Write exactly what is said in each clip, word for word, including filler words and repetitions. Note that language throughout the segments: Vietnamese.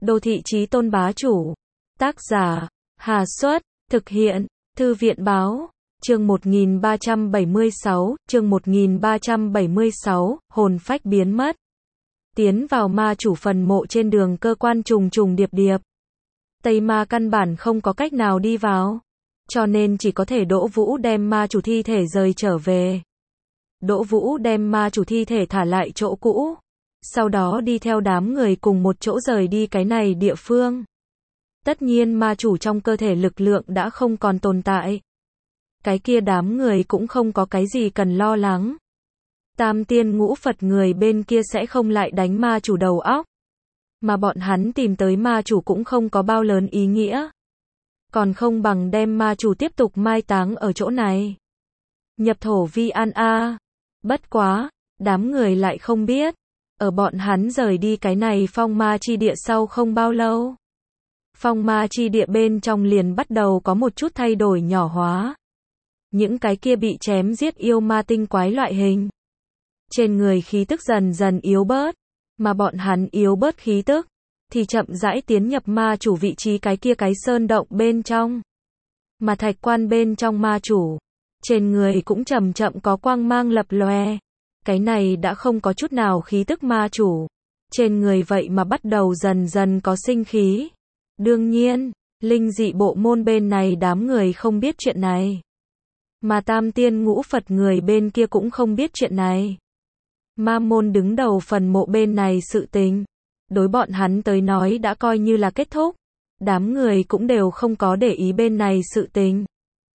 Đô thị chí tôn bá chủ. Tác giả, Hà Xuất, thực hiện, Thư viện báo, chương một nghìn ba trăm bảy mươi sáu, chương một nghìn ba trăm bảy mươi sáu, hồn phách biến mất. Tiến vào ma chủ phần mộ trên đường cơ quan trùng trùng điệp điệp. Tây ma căn bản không có cách nào đi vào, cho nên chỉ có thể Đỗ Vũ đem ma chủ thi thể rời trở về. Đỗ Vũ đem ma chủ thi thể thả lại chỗ cũ, sau đó đi theo đám người cùng một chỗ rời đi cái này địa phương. Tất nhiên ma chủ trong cơ thể lực lượng đã không còn tồn tại. Cái kia đám người cũng không có cái gì cần lo lắng. Tam tiên ngũ Phật người bên kia sẽ không lại đánh ma chủ đầu óc. Mà bọn hắn tìm tới ma chủ cũng không có bao lớn ý nghĩa. Còn không bằng đem ma chủ tiếp tục mai táng ở chỗ này. Nhập thổ vi an a. Bất quá, đám người lại không biết. Ở bọn hắn rời đi cái này phong ma chi địa sau không bao lâu. Phong ma chi địa bên trong liền bắt đầu có một chút thay đổi nhỏ hóa. Những cái kia bị chém giết yêu ma tinh quái loại hình. Trên người khí tức dần dần yếu bớt. Mà bọn hắn yếu bớt khí tức. Thì chậm rãi tiến nhập ma chủ vị trí cái kia cái sơn động bên trong. Mà thạch quan bên trong ma chủ. Trên người cũng chậm chậm có quang mang lập lòe. Cái này đã không có chút nào khí tức ma chủ. Trên người vậy mà bắt đầu dần dần có sinh khí. Đương nhiên, linh dị bộ môn bên này đám người không biết chuyện này. Mà tam tiên ngũ Phật người bên kia cũng không biết chuyện này. Ma môn đứng đầu phần mộ bên này sự tình. Đối bọn hắn tới nói đã coi như là kết thúc. Đám người cũng đều không có để ý bên này sự tình.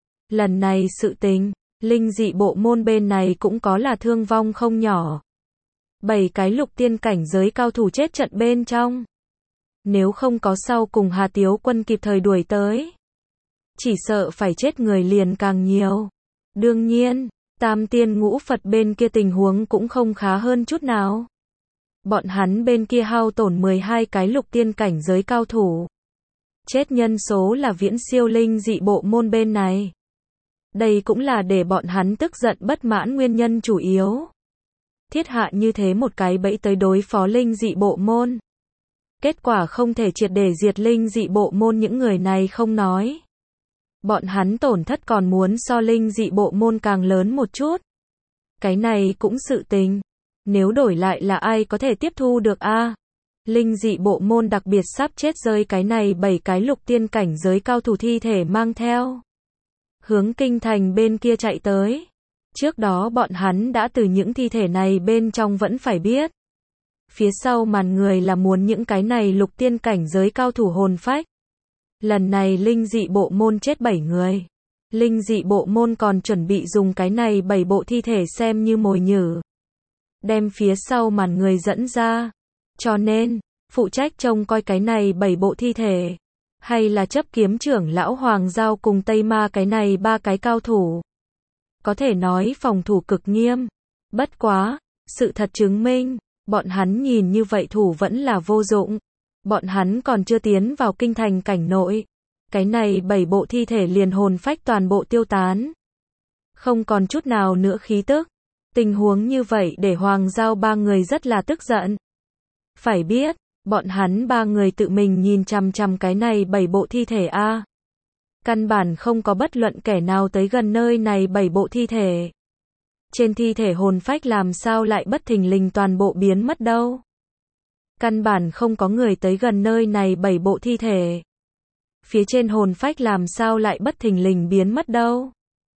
Lần này sự tình, linh dị bộ môn bên này cũng có là thương vong không nhỏ. Bảy cái lục tiên cảnh giới cao thủ chết trận bên trong. Nếu không có sau cùng Hà Tiếu Quân kịp thời đuổi tới, chỉ sợ phải chết người liền càng nhiều. Đương nhiên, tam tiên ngũ Phật bên kia tình huống cũng không khá hơn chút nào. Bọn hắn bên kia hao tổn mười hai cái lục tiên cảnh giới cao thủ. Chết nhân số là viễn siêu linh dị bộ môn bên này. Đây cũng là để bọn hắn tức giận bất mãn nguyên nhân chủ yếu. Thiết hạ như thế một cái bẫy tới đối phó linh dị bộ môn. Kết quả không thể triệt để diệt linh dị bộ môn những người này không nói. Bọn hắn tổn thất còn muốn so linh dị bộ môn càng lớn một chút. Cái này cũng sự tình. Nếu đổi lại là ai có thể tiếp thu được a? À? Linh dị bộ môn đặc biệt sắp chết rơi cái này bảy cái lục tiên cảnh giới cao thủ thi thể mang theo. Hướng kinh thành bên kia chạy tới. Trước đó bọn hắn đã từ những thi thể này bên trong vẫn phải biết. Phía sau màn người là muốn những cái này lục tiên cảnh giới cao thủ hồn phách. Lần này linh dị bộ môn chết bảy người. Linh dị bộ môn còn chuẩn bị dùng cái này bảy bộ thi thể xem như mồi nhử. Đem phía sau màn người dẫn ra. Cho nên, phụ trách trông coi cái này bảy bộ thi thể. Hay là chấp kiếm trưởng lão Hoàng Giao cùng Tây Ma cái này ba cái cao thủ. Có thể nói phòng thủ cực nghiêm. Bất quá, sự thật chứng minh, bọn hắn nhìn như vậy thủ vẫn là vô dụng. Bọn hắn còn chưa tiến vào kinh thành cảnh nội. Cái này bảy bộ thi thể liền hồn phách toàn bộ tiêu tán. Không còn chút nào nữa khí tức. Tình huống như vậy để Hoàng Giao ba người rất là tức giận. Phải biết, bọn hắn ba người tự mình nhìn chằm chằm cái này bảy bộ thi thể a. Căn bản không có bất luận kẻ nào tới gần nơi này bảy bộ thi thể. Trên thi thể hồn phách làm sao lại bất thình lình toàn bộ biến mất đâu. Căn bản không có người tới gần nơi này bảy bộ thi thể. Phía trên hồn phách làm sao lại bất thình lình biến mất đâu.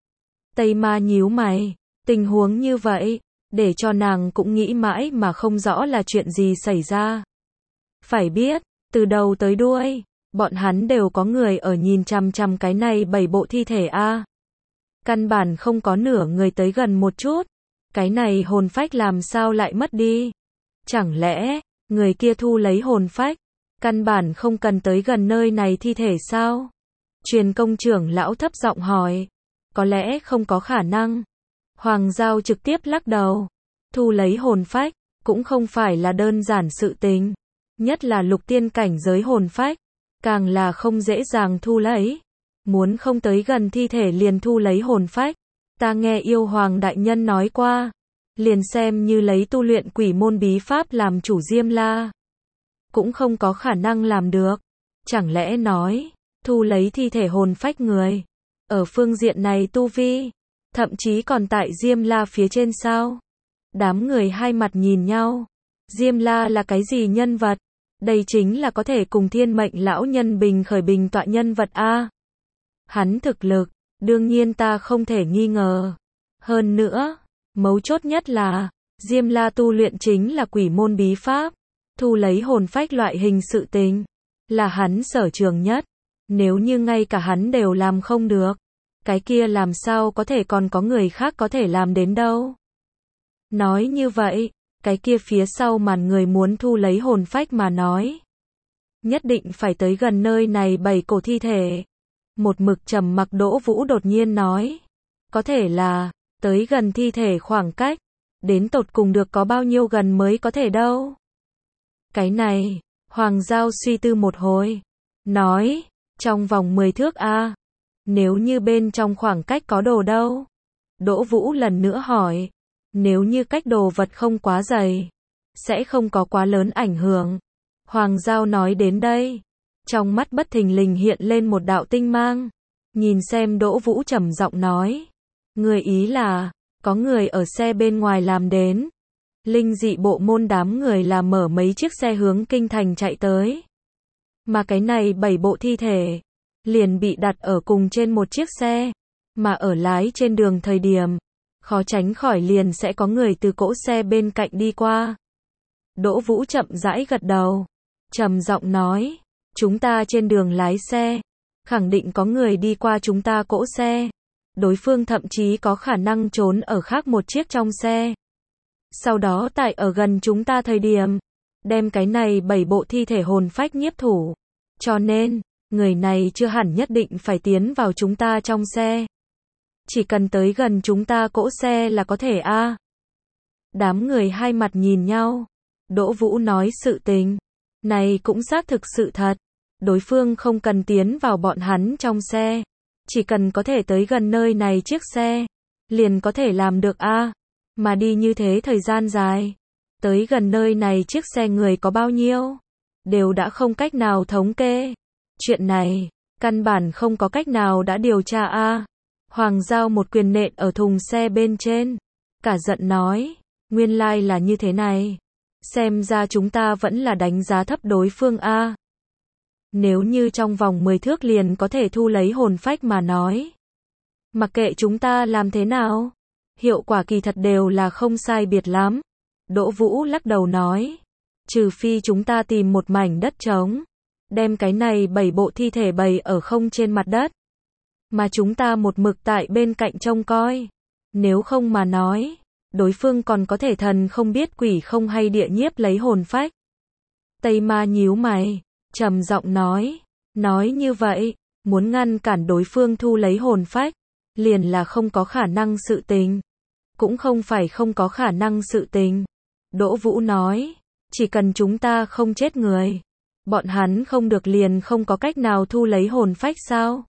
Tây Ma nhíu mày, tình huống như vậy, để cho nàng cũng nghĩ mãi mà không rõ là chuyện gì xảy ra. Phải biết, từ đầu tới đuôi, bọn hắn đều có người ở nhìn chằm chằm cái này bảy bộ thi thể a. Căn bản không có nửa người tới gần một chút. Cái này hồn phách làm sao lại mất đi? Chẳng lẽ, người kia thu lấy hồn phách, căn bản không cần tới gần nơi này thi thể sao? Truyền công trưởng lão thấp giọng hỏi. Có lẽ không có khả năng. Hoàng Giao trực tiếp lắc đầu. Thu lấy hồn phách, cũng không phải là đơn giản sự tình. Nhất là lục tiên cảnh giới hồn phách, càng là không dễ dàng thu lấy. Muốn không tới gần thi thể liền thu lấy hồn phách. Ta nghe yêu hoàng đại nhân nói qua. Liền xem như lấy tu luyện quỷ môn bí pháp làm chủ Diêm La. cũng không có khả năng làm được. Chẳng lẽ nói, thu lấy thi thể hồn phách người, ở phương diện này tu vi, thậm chí còn tại Diêm La phía trên sao? Đám người hai mặt nhìn nhau. Diêm La là cái gì nhân vật? Đây chính là có thể cùng thiên mệnh lão nhân bình khởi bình tọa nhân vật a. Hắn thực lực, đương nhiên ta không thể nghi ngờ. Hơn nữa, mấu chốt nhất là, Diêm La tu luyện chính là quỷ môn bí pháp, thu lấy hồn phách loại hình sự tình, là hắn sở trường nhất. Nếu như ngay cả hắn đều làm không được, cái kia làm sao có thể còn có người khác có thể làm đến đâu. Nói như vậy, cái kia phía sau màn người muốn thu lấy hồn phách mà nói, nhất định phải tới gần nơi này bảy cổ thi thể. Một mực trầm mặc Đỗ Vũ đột nhiên nói, có thể là, tới gần thi thể khoảng cách, đến tột cùng được có bao nhiêu gần mới có thể đâu. Cái này, Hoàng Giao suy tư một hồi, nói, trong vòng mười thước a. Nếu như bên trong khoảng cách có đồ đâu? Đỗ Vũ lần nữa hỏi, nếu như cách đồ vật không quá dày, sẽ không có quá lớn ảnh hưởng. Hoàng Giao nói đến đây, trong mắt bất thình lình hiện lên một đạo tinh mang, nhìn xem Đỗ Vũ trầm giọng nói, người ý là, có người ở xe bên ngoài làm đến. Linh dị bộ môn đám người là mở mấy chiếc xe hướng kinh thành chạy tới. Mà cái này bảy bộ thi thể, liền bị đặt ở cùng trên một chiếc xe, mà ở lái trên đường thời điểm, khó tránh khỏi liền sẽ có người từ cỗ xe bên cạnh đi qua. Đỗ Vũ chậm rãi gật đầu, trầm giọng nói, chúng ta trên đường lái xe, khẳng định có người đi qua chúng ta cỗ xe, đối phương thậm chí có khả năng trốn ở khác một chiếc trong xe. Sau đó tại ở gần chúng ta thời điểm, đem cái này bảy bộ thi thể hồn phách nhiếp thủ. Cho nên, người này chưa hẳn nhất định phải tiến vào chúng ta trong xe. Chỉ cần tới gần chúng ta cỗ xe là có thể a. À. Đám người hai mặt nhìn nhau. Đỗ Vũ nói sự tình, này cũng xác thực sự thật. Đối phương không cần tiến vào bọn hắn trong xe, chỉ cần có thể tới gần nơi này chiếc xe, liền có thể làm được a. À. Mà đi như thế thời gian dài, tới gần nơi này chiếc xe người có bao nhiêu, đều đã không cách nào thống kê. Chuyện này, căn bản không có cách nào đã điều tra a. À. Hoàng Giao một quyền nện ở thùng xe bên trên, cả giận nói, nguyên lai là như thế này. Xem ra chúng ta vẫn là đánh giá thấp đối phương a. À. Nếu như trong vòng mười thước liền có thể thu lấy hồn phách mà nói, mặc kệ chúng ta làm thế nào, hiệu quả kỳ thật đều là không sai biệt lắm. Đỗ Vũ lắc đầu nói, trừ phi chúng ta tìm một mảnh đất trống, đem cái này bảy bộ thi thể bày ở không trên mặt đất, mà chúng ta một mực tại bên cạnh trông coi. Nếu không mà nói, đối phương còn có thể thần không biết quỷ không hay địa nhiếp lấy hồn phách. Tây Ma nhíu mày, trầm giọng nói, nói như vậy, muốn ngăn cản đối phương thu lấy hồn phách, liền là không có khả năng sự tình. Cũng không phải không có khả năng sự tình. Đỗ Vũ nói, chỉ cần chúng ta không chết người, bọn hắn không được liền không có cách nào thu lấy hồn phách sao?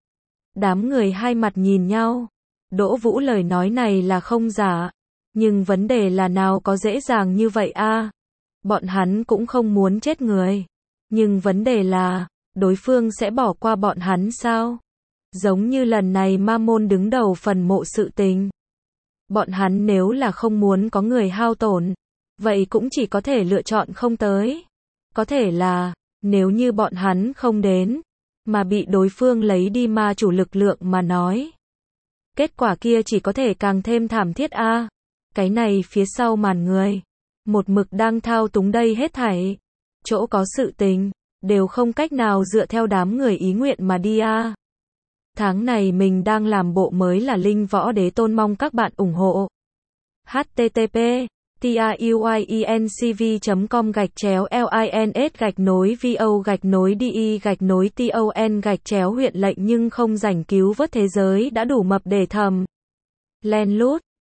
Đám người hai mặt nhìn nhau. Đỗ Vũ lời nói này là không giả, nhưng vấn đề là nào có dễ dàng như vậy a? À? Bọn hắn cũng không muốn chết người, nhưng vấn đề là, đối phương sẽ bỏ qua bọn hắn sao? Giống như lần này Ma Môn đứng đầu phần mộ sự tình. Bọn hắn nếu là không muốn có người hao tổn, vậy cũng chỉ có thể lựa chọn không tới. Có thể là, nếu như bọn hắn không đến, mà bị đối phương lấy đi ma chủ lực lượng mà nói, kết quả kia chỉ có thể càng thêm thảm thiết a. À. Cái này phía sau màn người, một mực đang thao túng đây hết thảy, chỗ có sự tình, đều không cách nào dựa theo đám người ý nguyện mà đi a. À. Tháng này mình đang làm bộ mới là Linh Võ Đế Tôn, mong các bạn ủng hộ. H T T P TIUIENCV chấm com gạch chéo LINS gạch nối VO gạch nối DI gạch nối TON gạch chéo huyện lệnh nhưng không rảnh cứu vớt thế giới đã đủ mập để thầm. Len lút.